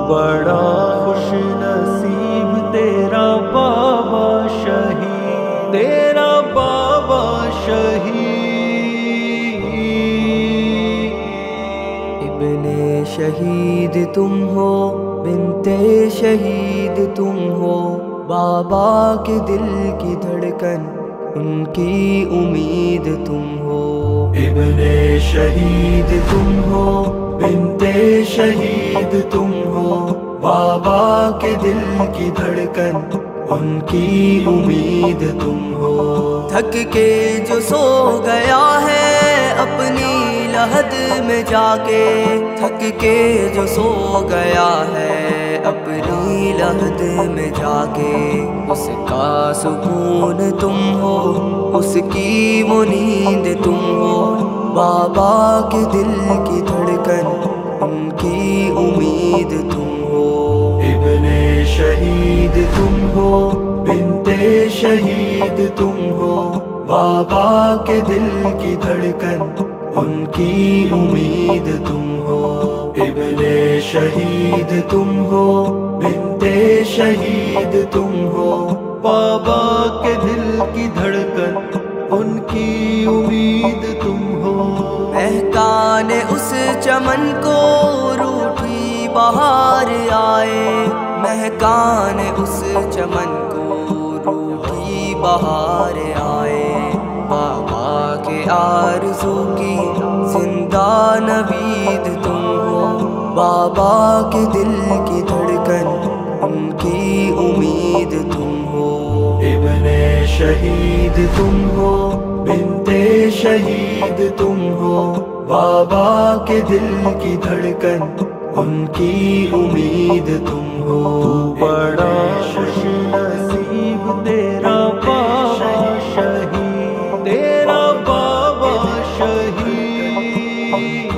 بڑا خوش نصیب تیرا بابا شہید، تیرا بابا شہید۔ ابن شہید تم ہو، بنت شہید تم ہو، بابا کے دل کی دھڑکن ان کی امید تم ہو۔ ابن شہید تم ہو، بنت شہید تم ہو، بابا کے دل کی دھڑکن ان کی امید تم ہو۔ تھک کے جو سو گیا ہے اپنی لحد میں جا کے، تھک کے جو سو گیا ہے اپنی لحد میں جا کے، اس کا سکون تم ہو، اس کی وہ نیند تم ہو، بابا کے دل کی دھڑکن ان کی امید تم ہو۔ ابن شہید تم ہو، بنت شہید تم ہو، بابا کے دل کی دھڑکن ان کی امید تم ہو۔ ابن شہید تم ہو، بنت شہید تم ہو، بابا کے دل کی دھڑکن ان کی امید تم ہو۔ مہکانے اس چمن کو روٹھی بہار آئے، مہکانے اس چمن کو روٹھی بہار آئے، بابا کے آرزو کی زندہ نوید تم ہو، بابا کے دل کی دھڑکن ان کی امید تم ہو۔ ابن شہید تم ہو، بنت شہید تم ہو، بابا کے دل کی دھڑکن ان کی امید تم ہو۔ بڑا خوش نصیب تیرا بابا شہید، تیرا بابا شہید۔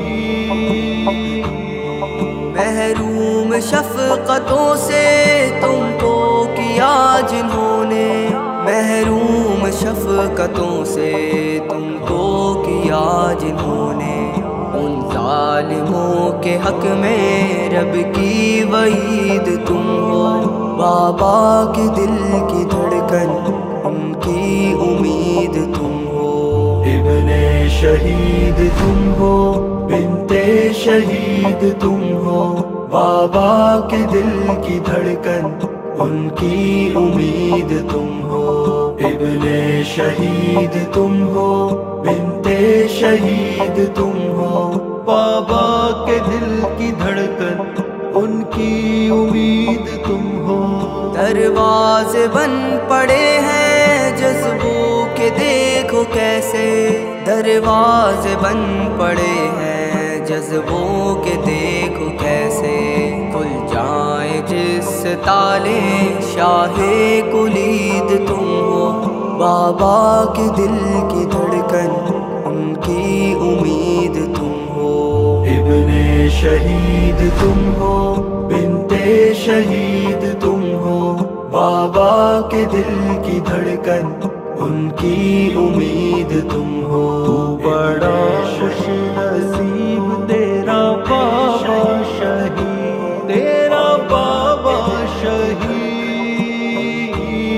محروم شفقتوں سے تم کو کیا جنہوں نے، محروم شفقتوں سے تم کو کیا جنہوں نے، ان ظالموں کے حق میں رب کی وعید تم ہو، بابا کے دل کی دھڑکن ان کی امید تم ہو۔ ابن شہید تم ہو، بنت شہید تم ہو، بابا کے دل کی دھڑکن ان کی امید تم ہو۔ ابن شہید تم ہو، بنت شہید تم ہو، بابا کے دل کی دھڑکن ان کی امید تم ہو۔ دروازے بند پڑے ہیں جذبوں کے دیکھو کیسے، دروازے بند پڑے ہیں جذبوں کے دیکھو کیسے، کھل جائیں جس سے تالے شاہ کلید تم ہو، بابا کے دل کی دھڑکن ان کی امید تم ہو۔ ابن شہید تم ہو، بنت شہید تم ہو، بابا کے دل کی دھڑکن ان کی امید تم ہو۔ بڑا خوش نصیب تیرا بابا شہید، تیرا بابا شہید۔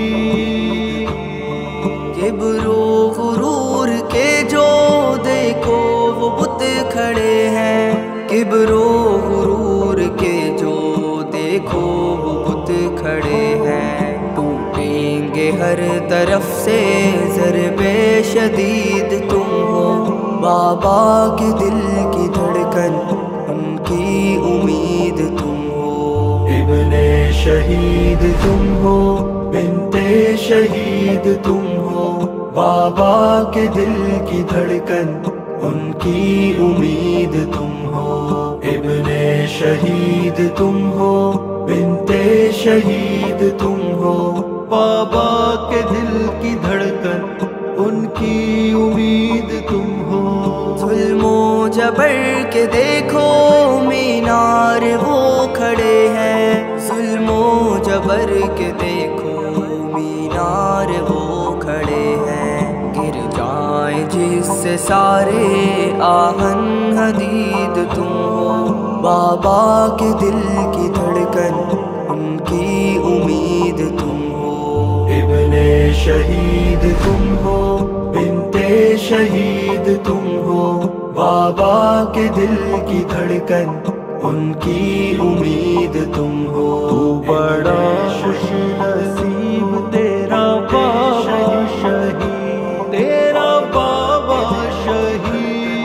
کبر و غرور کے جو دیکھو وہ بت کھڑے ہیں، کبر و غرور کے جو دیکھو وہ بت کھڑے ہیں، ٹوٹیں گے ہر طرف سے ضرب شدید تم ہو، بابا کے دل کی دھڑکن ان کی امید تم ہو۔ ابن شہید تم ہو، بنت شہید تم ہو، بابا کے دل کی دھڑکن ان کی امید تم ہو۔ ابن شہید تم ہو، بنت شہید تم ہو، بابا کے دل کی دھڑکن ان کی امید تم ہو۔ ظلم و جبر کے دیکھو مینار وہ کھڑے ہیں، ظلم و جبر کے دیکھو مینار وہ کھڑے ہیں، گر جائیں جس سے سارے آہن حدید تم ہو، بابا کے دل کی دھڑکن ان کی امید تم ہو ابن شہید تم ہو بنت شہید تم ہو بابا کے دل کی دھڑکن ان کی امید تم ہو تو بڑا خوش نصیب تیرا بابا شہید تیرا بابا شہید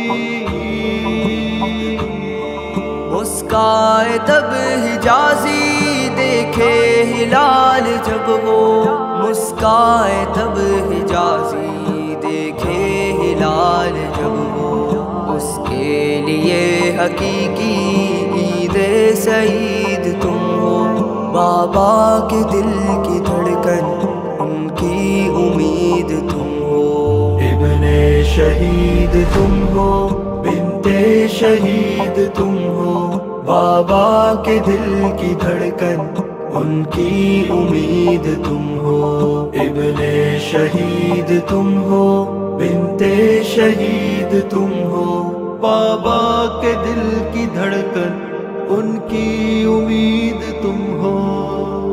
مسکائے تب حجازی دیکھے ہلال جب وہ مسکائے تب حجازی دیکھے ہلال جب وہ اس کے لیے حقیقی عید سعید تم ہو بابا کے دل کی دھڑکن ان کی امید تم ہو ابن شہید تم ہو بنت شہید تم ہو بابا کے دل کی دھڑکن ان کی امید تم ہو ابن شہید تم ہو بنت شہید تم ہو بابا کے دل کی دھڑکن ان کی امید تم ہو